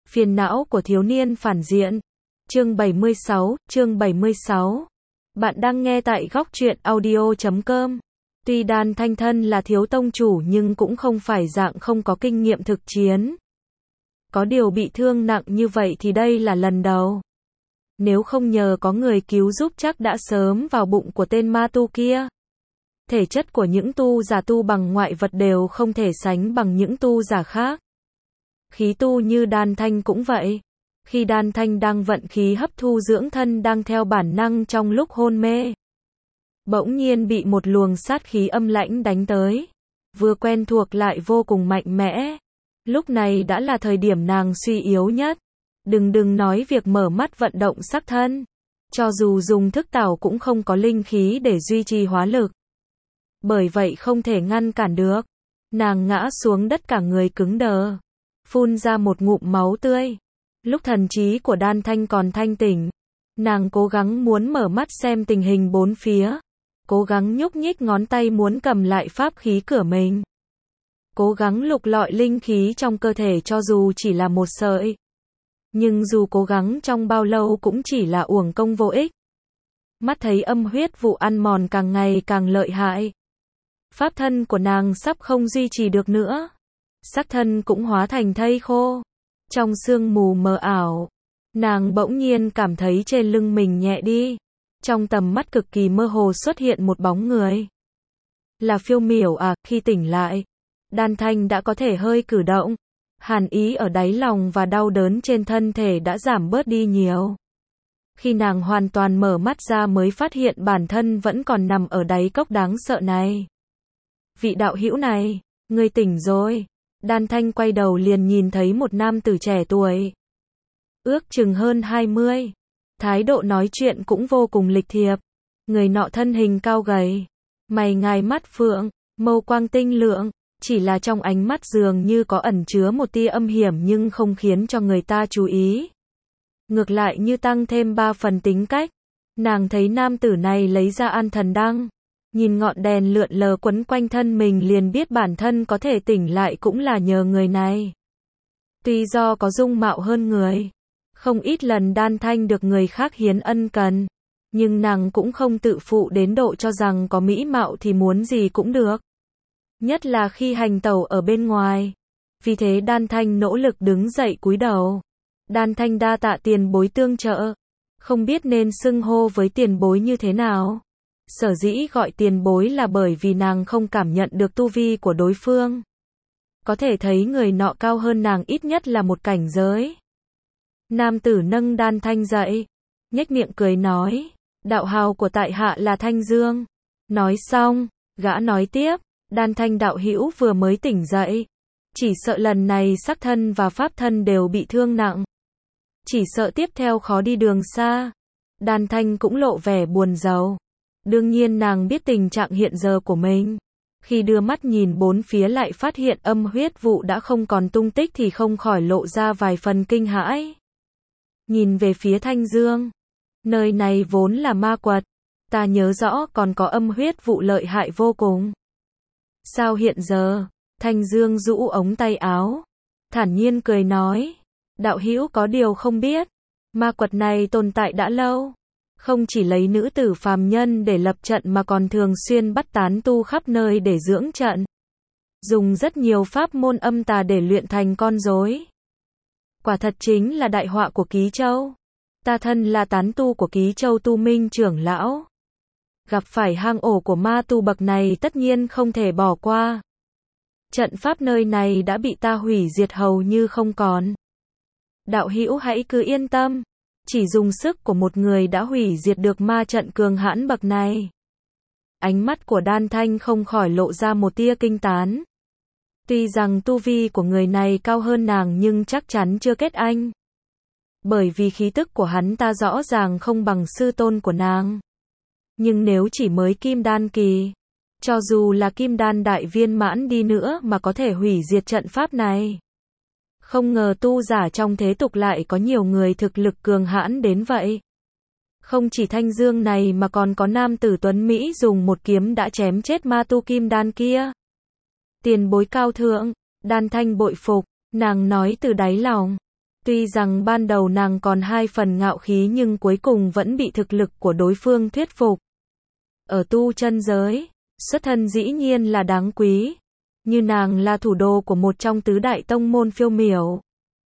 Phiền não của thiếu niên phản diện. Chương 76. Bạn đang nghe tại góc truyện audio.com. Tuy Đan Thanh thân là thiếu tông chủ nhưng cũng không phải dạng không có kinh nghiệm thực chiến. Có điều bị thương nặng như vậy thì đây là lần đầu. Nếu không nhờ có người cứu giúp chắc đã sớm vào bụng của tên ma tu kia. Thể chất của những tu giả tu bằng ngoại vật đều không thể sánh bằng những tu giả khác. Khí tu như Đan Thanh cũng vậy. Khi Đan Thanh đang vận khí hấp thu dưỡng thân đang theo bản năng trong lúc hôn mê. Bỗng nhiên bị một luồng sát khí âm lãnh đánh tới. Vừa quen thuộc lại vô cùng mạnh mẽ. Lúc này đã là thời điểm nàng suy yếu nhất. Đừng nói việc mở mắt vận động sắc thân. Cho dù dùng thức tảo cũng không có linh khí để duy trì hóa lực. Bởi vậy không thể ngăn cản được. Nàng ngã xuống đất cả người cứng đờ. Phun ra một ngụm máu tươi. Lúc thần trí của Đan Thanh còn thanh tỉnh. Nàng cố gắng muốn mở mắt xem tình hình bốn phía. Cố gắng nhúc nhích ngón tay muốn cầm lại pháp khí cửa mình. Cố gắng lục lọi linh khí trong cơ thể cho dù chỉ là một sợi. Nhưng dù cố gắng trong bao lâu cũng chỉ là uổng công vô ích. Mắt thấy âm huyết vụ ăn mòn càng ngày càng lợi hại. Pháp thân của nàng sắp không duy trì được nữa. Sắc thân cũng hóa thành thây khô. Trong sương mù mờ ảo, nàng bỗng nhiên cảm thấy trên lưng mình nhẹ đi. Trong tầm mắt cực kỳ mơ hồ xuất hiện một bóng người. Là Phiêu Miểu à, khi tỉnh lại. Đan Thanh đã có thể hơi cử động. Hàn ý ở đáy lòng và đau đớn trên thân thể đã giảm bớt đi nhiều. Khi nàng hoàn toàn mở mắt ra mới phát hiện bản thân vẫn còn nằm ở đáy cốc đáng sợ này. Vị đạo hữu này, ngươi tỉnh rồi. Đan Thanh quay đầu liền nhìn thấy một nam tử trẻ tuổi. Ước chừng hơn 20. Thái độ nói chuyện cũng vô cùng lịch thiệp. Người nọ thân hình cao gầy. Mày ngài mắt phượng, mâu quang tinh lượng. Chỉ là trong ánh mắt dường như có ẩn chứa một tia âm hiểm nhưng không khiến cho người ta chú ý. Ngược lại như tăng thêm 3 phần tính cách. Nàng thấy nam tử này lấy ra An Thần Đăng. Nhìn ngọn đèn lượn lờ quấn quanh thân mình liền biết bản thân có thể tỉnh lại cũng là nhờ người này. Tuy do có dung mạo hơn người. Không ít lần Đan Thanh được người khác hiến ân cần. Nhưng nàng cũng không tự phụ đến độ cho rằng có mỹ mạo thì muốn gì cũng được. Nhất là khi hành tẩu ở bên ngoài. Vì thế Đan Thanh nỗ lực đứng dậy cúi đầu. Đan Thanh đa tạ tiền bối tương trợ. Không biết nên xưng hô với tiền bối như thế nào. Sở dĩ gọi tiền bối là bởi vì nàng không cảm nhận được tu vi của đối phương. Có thể thấy người nọ cao hơn nàng ít nhất là một cảnh giới. Nam tử nâng Đan Thanh dậy. Nhếch miệng cười nói. Đạo hào của tại hạ là Thanh Dương. Nói xong, gã nói tiếp. Đan Thanh đạo hữu vừa mới tỉnh dậy. Chỉ sợ lần này sắc thân và pháp thân đều bị thương nặng. Chỉ sợ tiếp theo khó đi đường xa. Đan Thanh cũng lộ vẻ buồn rầu. Đương nhiên nàng biết tình trạng hiện giờ của mình. Khi đưa mắt nhìn bốn phía lại phát hiện âm huyết vụ đã không còn tung tích thì không khỏi lộ ra vài phần kinh hãi. Nhìn về phía Thanh Dương. Nơi này vốn là ma quật. Ta nhớ rõ còn có âm huyết vụ lợi hại vô cùng. Sao hiện giờ? Thanh Dương rũ ống tay áo. Thản nhiên cười nói. Đạo hữu có điều không biết. Ma quật này tồn tại đã lâu. Không chỉ lấy nữ tử phàm nhân để lập trận mà còn thường xuyên bắt tán tu khắp nơi để dưỡng trận. Dùng rất nhiều pháp môn âm tà để luyện thành con rối. Quả thật chính là đại họa của Ký Châu. Ta thân là tán tu của Ký Châu Tu Minh trưởng lão. Gặp phải hang ổ của ma tu bậc này tất nhiên không thể bỏ qua. Trận pháp nơi này đã bị ta hủy diệt hầu như không còn. Đạo hữu hãy cứ yên tâm. Chỉ dùng sức của một người đã hủy diệt được ma trận cường hãn bậc này. Ánh mắt của Đan Thanh không khỏi lộ ra một tia kinh tán. Tuy rằng tu vi của người này cao hơn nàng nhưng chắc chắn chưa kết anh. Bởi vì khí tức của hắn ta rõ ràng không bằng sư tôn của nàng. Nhưng nếu chỉ mới kim đan kỳ, cho dù là kim đan đại viên mãn đi nữa mà có thể hủy diệt trận pháp này. Không ngờ tu giả trong thế tục lại có nhiều người thực lực cường hãn đến vậy. Không chỉ Thanh Dương này mà còn có nam tử tuấn Mỹ dùng một kiếm đã chém chết ma tu kim đan kia. Tiền bối cao thượng, Đan Thanh bội phục, nàng nói từ đáy lòng. Tuy rằng ban đầu nàng còn 2 phần ngạo khí nhưng cuối cùng vẫn bị thực lực của đối phương thuyết phục. Ở tu chân giới, xuất thân dĩ nhiên là đáng quý. Như nàng là thủ đô của một trong tứ đại tông môn phiêu miểu.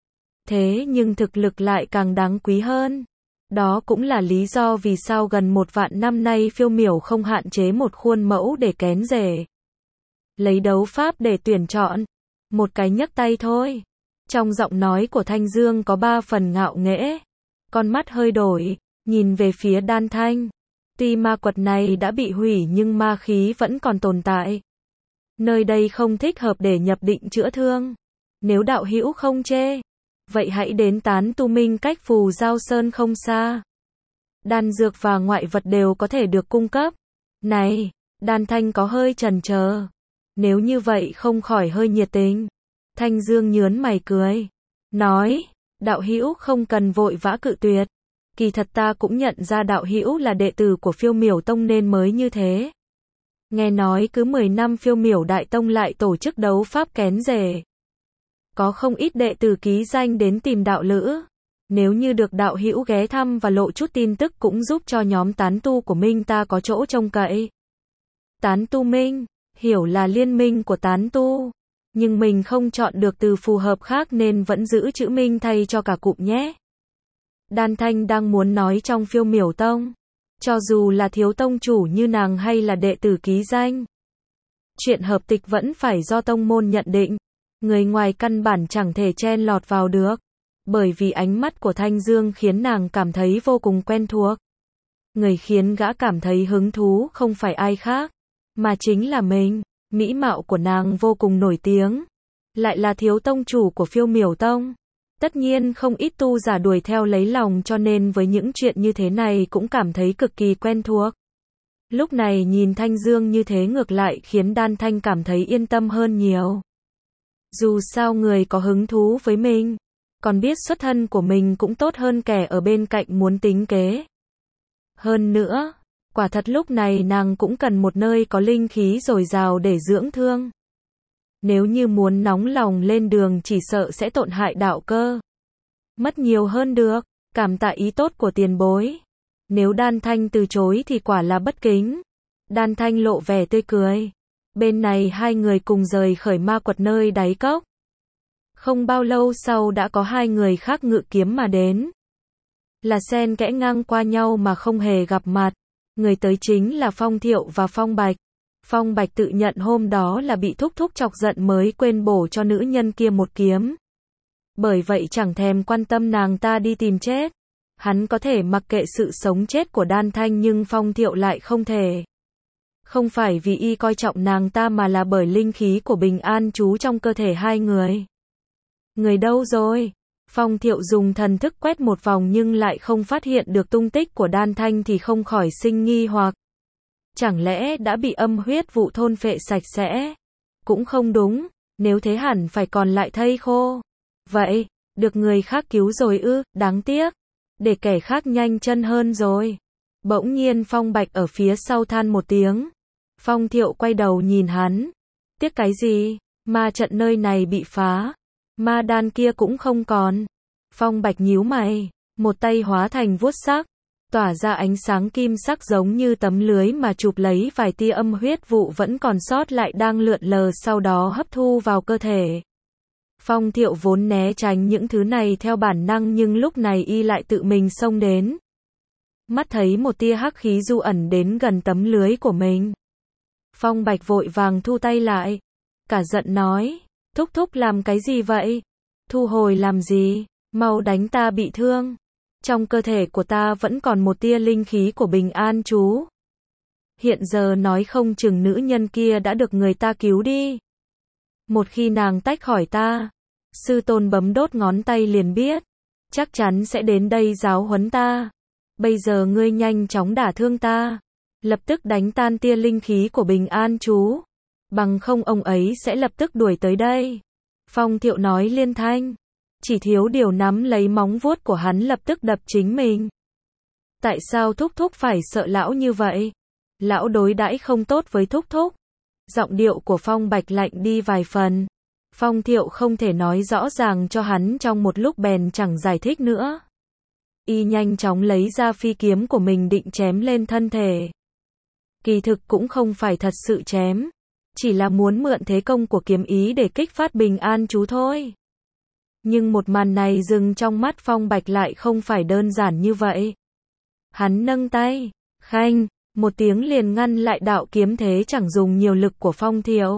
Thế nhưng thực lực lại càng đáng quý hơn. Đó cũng là lý do vì sao gần 1 vạn năm nay phiêu miểu không hạn chế một khuôn mẫu để kén rể. Lấy đấu pháp để tuyển chọn. Một cái nhấc tay thôi. Trong giọng nói của Thanh Dương có 3 phần ngạo nghễ. Con mắt hơi đổi, nhìn về phía Đan Thanh. Tuy ma quật này đã bị hủy nhưng ma khí vẫn còn tồn tại. Nơi đây không thích hợp để nhập định chữa thương. Nếu đạo hữu không chê, vậy hãy đến Tán Tu Minh cách Phù Giao Sơn không xa. Đan dược và ngoại vật đều có thể được cung cấp. Này, Đan Thanh có hơi chần chờ. Nếu như vậy không khỏi hơi nhiệt tình. Thanh Dương nhớn mày cười. Nói, đạo hữu không cần vội vã cự tuyệt. Kỳ thật ta cũng nhận ra đạo hữu là đệ tử của Phiêu Miểu Tông nên mới như thế. Nghe nói cứ 10 năm Phiêu Miểu Đại Tông lại tổ chức đấu pháp kén rể. Có không ít đệ tử ký danh đến tìm đạo lữ. Nếu như được đạo hữu ghé thăm và lộ chút tin tức cũng giúp cho nhóm tán tu của Minh ta có chỗ trông cậy. Tán tu Minh, hiểu là liên minh của tán tu. Nhưng mình không chọn được từ phù hợp khác nên vẫn giữ chữ Minh thay cho cả cụm nhé. Đan Thanh đang muốn nói trong Phiêu Miểu Tông. Cho dù là thiếu tông chủ như nàng hay là đệ tử ký danh. Chuyện hợp tịch vẫn phải do tông môn nhận định. Người ngoài căn bản chẳng thể chen lọt vào được. Bởi vì ánh mắt của Thanh Dương khiến nàng cảm thấy vô cùng quen thuộc. Người khiến gã cảm thấy hứng thú không phải ai khác, mà chính là mình. Mỹ mạo của nàng vô cùng nổi tiếng. Lại là thiếu tông chủ của Phiêu Miểu Tông. Tất nhiên không ít tu giả đuổi theo lấy lòng cho nên với những chuyện như thế này cũng cảm thấy cực kỳ quen thuộc. Lúc này nhìn Thanh Dương như thế ngược lại khiến Đan Thanh cảm thấy yên tâm hơn nhiều. Dù sao người có hứng thú với mình, còn biết xuất thân của mình cũng tốt hơn kẻ ở bên cạnh muốn tính kế. Hơn nữa, quả thật lúc này nàng cũng cần một nơi có linh khí dồi dào để dưỡng thương. Nếu như muốn nóng lòng lên đường chỉ sợ sẽ tổn hại đạo cơ. Mất nhiều hơn được, cảm tạ ý tốt của tiền bối. Nếu Đan Thanh từ chối thì quả là bất kính. Đan Thanh lộ vẻ tươi cười. Bên này hai người cùng rời khởi ma quật nơi đáy cốc. Không bao lâu sau đã có 2 người khác ngự kiếm mà đến. Là xen kẽ ngang qua nhau mà không hề gặp mặt. Người tới chính là Phong Thiệu và Phong Bạch. Phong Bạch tự nhận hôm đó là bị thúc thúc chọc giận mới quên bổ cho nữ nhân kia một kiếm. Bởi vậy chẳng thèm quan tâm nàng ta đi tìm chết. Hắn có thể mặc kệ sự sống chết của Đan Thanh nhưng Phong Thiệu lại không thể. Không phải vì y coi trọng nàng ta mà là bởi linh khí của Bình An trú trong cơ thể 2 người. Người đâu rồi? Phong Thiệu dùng thần thức quét một vòng nhưng lại không phát hiện được tung tích của Đan Thanh thì không khỏi sinh nghi hoặc. Chẳng lẽ đã bị âm huyết vụ thôn phệ sạch sẽ? Cũng không đúng, nếu thế hẳn phải còn lại thây khô. Vậy, được người khác cứu rồi ư, đáng tiếc. Để kẻ khác nhanh chân hơn rồi. Bỗng nhiên Phong Bạch ở phía sau than một tiếng. Phong Thiệu quay đầu nhìn hắn. Tiếc cái gì? Ma trận nơi này bị phá. Ma đan kia cũng không còn. Phong Bạch nhíu mày. Một tay hóa thành vuốt sắc. Tỏa ra ánh sáng kim sắc giống như tấm lưới mà chụp lấy vài tia âm huyết vụ vẫn còn sót lại đang lượn lờ sau đó hấp thu vào cơ thể. Phong Thiệu vốn né tránh những thứ này theo bản năng nhưng lúc này y lại tự mình xông đến. Mắt thấy một tia hắc khí du ẩn đến gần tấm lưới của mình. Phong Bạch vội vàng thu tay lại. Cả giận nói, thúc thúc làm cái gì vậy? Thu hồi làm gì? Mau đánh ta bị thương. Trong cơ thể của ta vẫn còn một tia linh khí của Bình An trú. Hiện giờ nói không chừng nữ nhân kia đã được người ta cứu đi. Một khi nàng tách khỏi ta, sư tôn bấm đốt ngón tay liền biết. Chắc chắn sẽ đến đây giáo huấn ta. Bây giờ ngươi nhanh chóng đả thương ta. Lập tức đánh tan tia linh khí của Bình An trú. Bằng không ông ấy sẽ lập tức đuổi tới đây. Phong Thiệu nói liên thanh. Chỉ thiếu điều nắm lấy móng vuốt của hắn lập tức đập chính mình. Tại sao thúc thúc phải sợ lão như vậy? Lão đối đãi không tốt với thúc thúc. Giọng điệu của Phong Bạch lạnh đi vài phần. Phong Thiệu không thể nói rõ ràng cho hắn trong một lúc bèn chẳng giải thích nữa. Y nhanh chóng lấy ra phi kiếm của mình định chém lên thân thể. Kỳ thực cũng không phải thật sự chém, chỉ là muốn mượn thế công của kiếm ý để kích phát bình an chú thôi. Nhưng một màn này dừng trong mắt Phong Bạch lại không phải đơn giản như vậy. Hắn nâng tay, khanh, một tiếng liền ngăn lại đạo kiếm thế chẳng dùng nhiều lực của Phong Thiệu.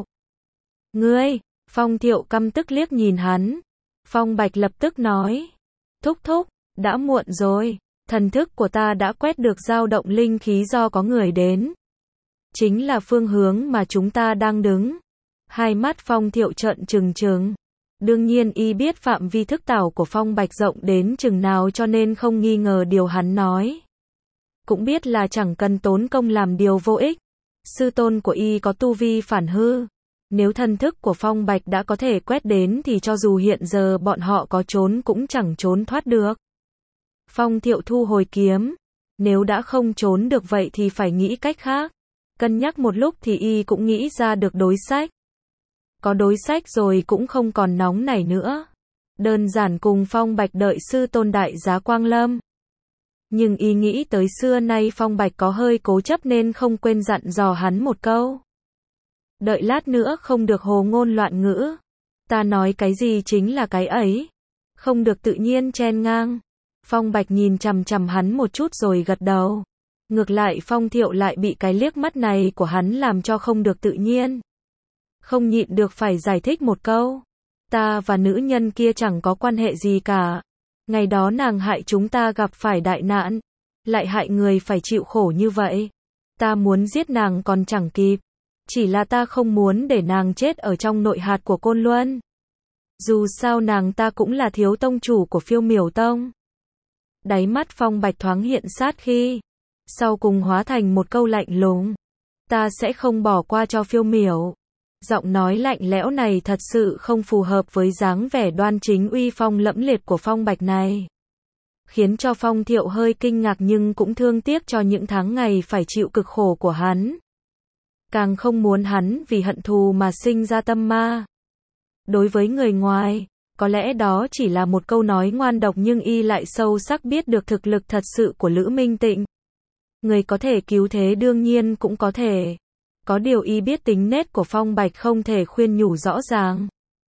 Ngươi, Phong Thiệu căm tức liếc nhìn hắn. Phong Bạch lập tức nói, thúc thúc, đã muộn rồi, thần thức của ta đã quét được dao động linh khí do có người đến. Chính là phương hướng mà chúng ta đang đứng. Hai mắt Phong Thiệu trợn trừng trừng. Đương nhiên y biết phạm vi thức tảo của Phong Bạch rộng đến chừng nào cho nên không nghi ngờ điều hắn nói. Cũng biết là chẳng cần tốn công làm điều vô ích. Sư tôn của y có tu vi phản hư. Nếu thần thức của Phong Bạch đã có thể quét đến thì cho dù hiện giờ bọn họ có trốn cũng chẳng trốn thoát được. Phong Thiệu thu hồi kiếm. Nếu đã không trốn được vậy thì phải nghĩ cách khác. Cân nhắc một lúc thì y cũng nghĩ ra được đối sách. Có đối sách rồi cũng không còn nóng nảy nữa. Đơn giản cùng Phong Bạch đợi sư tôn đại giá quang lâm. Nhưng y nghĩ tới xưa nay Phong Bạch có hơi cố chấp nên không quên dặn dò hắn một câu. Đợi lát nữa không được hồ ngôn loạn ngữ. Ta nói cái gì chính là cái ấy. Không được tự nhiên chen ngang. Phong Bạch nhìn chằm chằm hắn một chút rồi gật đầu. Ngược lại Phong Thiệu lại bị cái liếc mắt này của hắn làm cho không được tự nhiên. Không nhịn được phải giải thích một câu. Ta và nữ nhân kia chẳng có quan hệ gì cả. Ngày đó nàng hại chúng ta gặp phải đại nạn. Lại hại người phải chịu khổ như vậy. Ta muốn giết nàng còn chẳng kịp. Chỉ là ta không muốn để nàng chết ở trong nội hạt của Côn Luân. Dù sao nàng ta cũng là thiếu tông chủ của Phiêu Miểu Tông. Đáy mắt Phong Bạch thoáng hiện sát khí. Sau cùng hóa thành một câu lạnh lùng. Ta sẽ không bỏ qua cho Phiêu Miểu. Giọng nói lạnh lẽo này thật sự không phù hợp với dáng vẻ đoan chính uy phong lẫm liệt của Phong Bạch này. Khiến cho Phong Thiệu hơi kinh ngạc nhưng cũng thương tiếc cho những tháng ngày phải chịu cực khổ của hắn. Càng không muốn hắn vì hận thù mà sinh ra tâm ma. Đối với người ngoài, có lẽ đó chỉ là một câu nói ngoan độc nhưng y lại sâu sắc biết được thực lực thật sự của Lữ Minh Tịnh. Người có thể cứu thế đương nhiên cũng có thể. Có điều y biết tính nết của Phong Bạch không thể khuyên nhủ rõ ràng.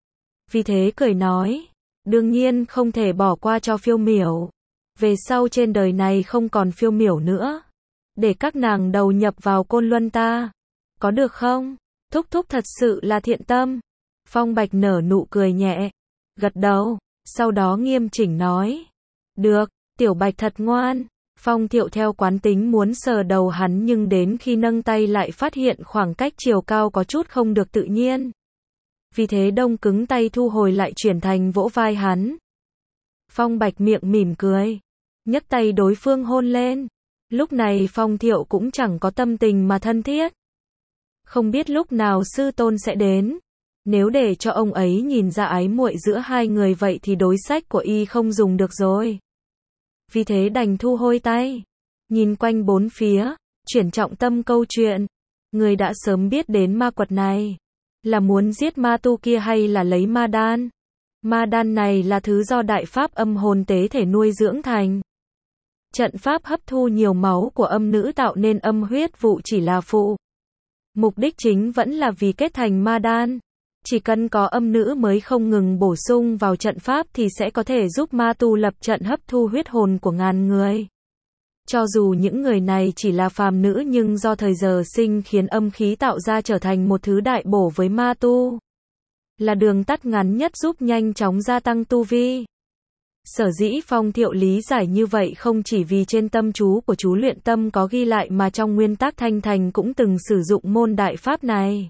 Vì thế cười nói, đương nhiên không thể bỏ qua cho Phiêu Miểu. Về sau trên đời này không còn Phiêu Miểu nữa. Để các nàng đầu nhập vào Côn Luân ta. Có được không? Thúc thúc thật sự là thiện tâm. Phong Bạch nở nụ cười nhẹ. Gật đầu. Sau đó nghiêm chỉnh nói. Được, Tiểu Bạch thật ngoan. Phong Thiệu theo quán tính muốn sờ đầu hắn nhưng đến khi nâng tay lại phát hiện khoảng cách chiều cao có chút không được tự nhiên. Vì thế đông cứng tay thu hồi lại chuyển thành vỗ vai hắn. Phong Bạch miệng mỉm cười. Nhấc tay đối phương hôn lên. Lúc này Phong Thiệu cũng chẳng có tâm tình mà thân thiết. Không biết lúc nào sư tôn sẽ đến. Nếu để cho ông ấy nhìn ra ái muội giữa hai người vậy thì đối sách của y không dùng được rồi. Vì thế đành thu hồi tay. Nhìn quanh bốn phía, chuyển trọng tâm câu chuyện. Người đã sớm biết đến ma quật này. Là muốn giết ma tu kia hay là lấy ma đan? Ma đan này là thứ do đại pháp âm hồn tế thể nuôi dưỡng thành. Trận pháp hấp thu nhiều máu của âm nữ tạo nên âm huyết vụ chỉ là phụ. Mục đích chính vẫn là vì kết thành ma đan. Chỉ cần có âm nữ mới không ngừng bổ sung vào trận pháp thì sẽ có thể giúp ma tu lập trận hấp thu huyết hồn của ngàn người. Cho dù những người này chỉ là phàm nữ nhưng do thời giờ sinh khiến âm khí tạo ra trở thành một thứ đại bổ với ma tu. Là đường tắt ngắn nhất giúp nhanh chóng gia tăng tu vi. Sở dĩ Phong Thiệu lý giải như vậy không chỉ vì trên tâm chú của chú luyện tâm có ghi lại mà trong nguyên tắc Thanh Thành cũng từng sử dụng môn đại pháp này.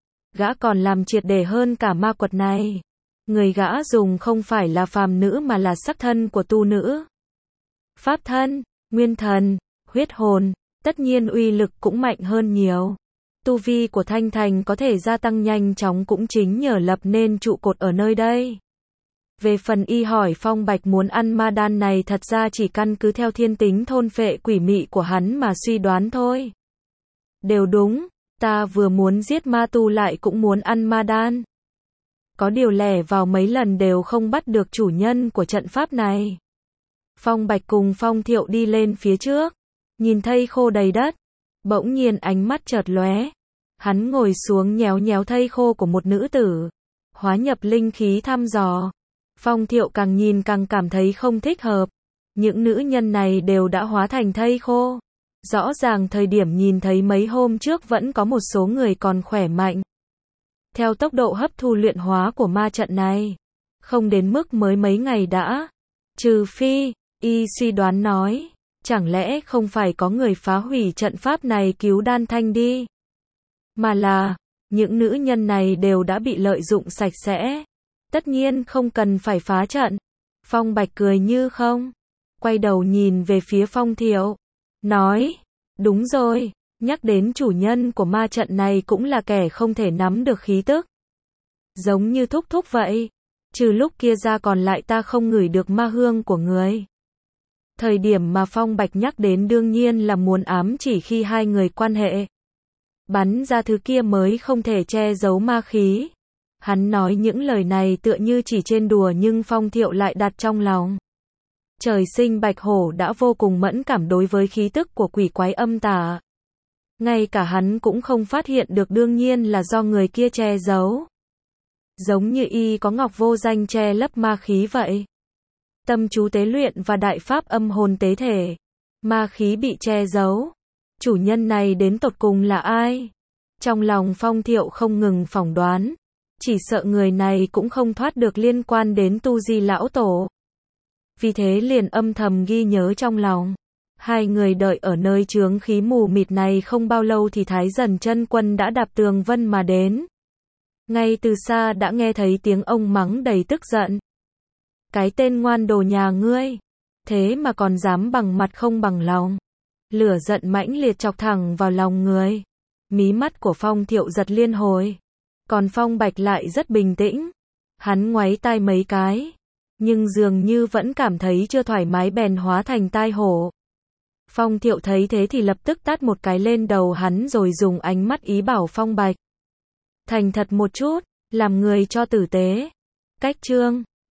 Gã còn làm triệt để hơn cả ma quật này. Người gã dùng không phải là phàm nữ mà là sắc thân của tu nữ. Pháp thân, nguyên thần, huyết hồn, tất nhiên uy lực cũng mạnh hơn nhiều. Tu vi của Thanh Thành có thể gia tăng nhanh chóng cũng chính nhờ lập nên trụ cột ở nơi đây. Về phần y hỏi Phong Bạch muốn ăn ma đan này thật ra chỉ căn cứ theo thiên tính thôn phệ quỷ mị của hắn mà suy đoán thôi. Đều đúng, ta vừa muốn giết ma tu lại cũng muốn ăn ma đan. Có điều lẻ vào mấy lần đều không bắt được chủ nhân của trận pháp này. Phong Bạch cùng Phong Thiệu đi lên phía trước, nhìn thây khô đầy đất, bỗng nhiên ánh mắt chợt lóe. Hắn ngồi xuống nhéo nhéo thây khô của một nữ tử, hóa nhập linh khí thăm dò. Phong Thiệu càng nhìn càng cảm thấy không thích hợp. Những nữ nhân này đều đã hóa thành thây khô. Rõ ràng thời điểm nhìn thấy mấy hôm trước vẫn có một số người còn khỏe mạnh. Theo tốc độ hấp thu luyện hóa của ma trận này, không đến mức mới mấy ngày đã. Trừ phi, y suy đoán nói, chẳng lẽ không phải có người phá hủy trận pháp này cứu Đan Thanh đi? Mà là, những nữ nhân này đều đã bị lợi dụng sạch sẽ. Tất nhiên không cần phải phá trận. Phong Bạch cười như không, quay đầu nhìn về phía Phong Thiệu, nói, đúng rồi, nhắc đến chủ nhân của ma trận này cũng là kẻ không thể nắm được khí tức. Giống như Thúc Thúc vậy, trừ lúc kia ra còn lại ta không ngửi được ma hương của người. Thời điểm mà Phong Bạch nhắc đến đương nhiên là muốn ám chỉ khi hai người quan hệ. Bắn ra thứ kia mới không thể che giấu ma khí. Hắn nói những lời này tựa như chỉ trên đùa nhưng Phong Thiệu lại đặt trong lòng. Trời sinh Bạch Hổ đã vô cùng mẫn cảm đối với khí tức của quỷ quái âm tà. Ngay cả hắn cũng không phát hiện được đương nhiên là do người kia che giấu. Giống như y có ngọc vô danh che lấp ma khí vậy. Tâm chú tế luyện và đại pháp âm hồn tế thể. Ma khí bị che giấu. Chủ nhân này đến tột cùng là ai? Trong lòng Phong Thiệu không ngừng phỏng đoán. Chỉ sợ người này cũng không thoát được liên quan đến Tu Di Lão Tổ. Vì thế liền âm thầm ghi nhớ trong lòng. Hai người đợi ở nơi chướng khí mù mịt này không bao lâu thì Thái Dần Chân Quân đã đạp tường vân mà đến. Ngay từ xa đã nghe thấy tiếng ông mắng đầy tức giận. Cái tên ngoan đồ nhà ngươi, thế mà còn dám bằng mặt không bằng lòng. Lửa giận mãnh liệt chọc thẳng vào lòng người. Mí mắt của Phong Thiệu giật liên hồi. Còn Phong Bạch lại rất bình tĩnh. Hắn ngoáy tai mấy cái, nhưng dường như vẫn cảm thấy chưa thoải mái bèn hóa thành tai hổ. Phong Thiệu thấy thế thì lập tức tát một cái lên đầu hắn rồi dùng ánh mắt ý bảo Phong Bạch. Thành thật một chút, làm người cho tử tế. Cách chương